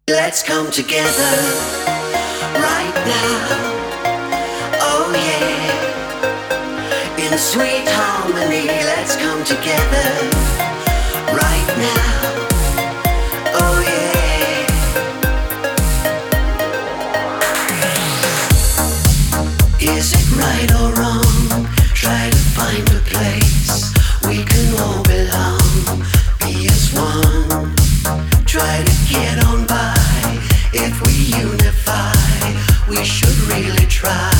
Let's come together right now. Oh yeah. In sweet harmony, let's come together right now. Oh yeah. Is it right or wrong? Try to find a place we can all belong. Be as one. Try to get on by. If we unify, we should really try.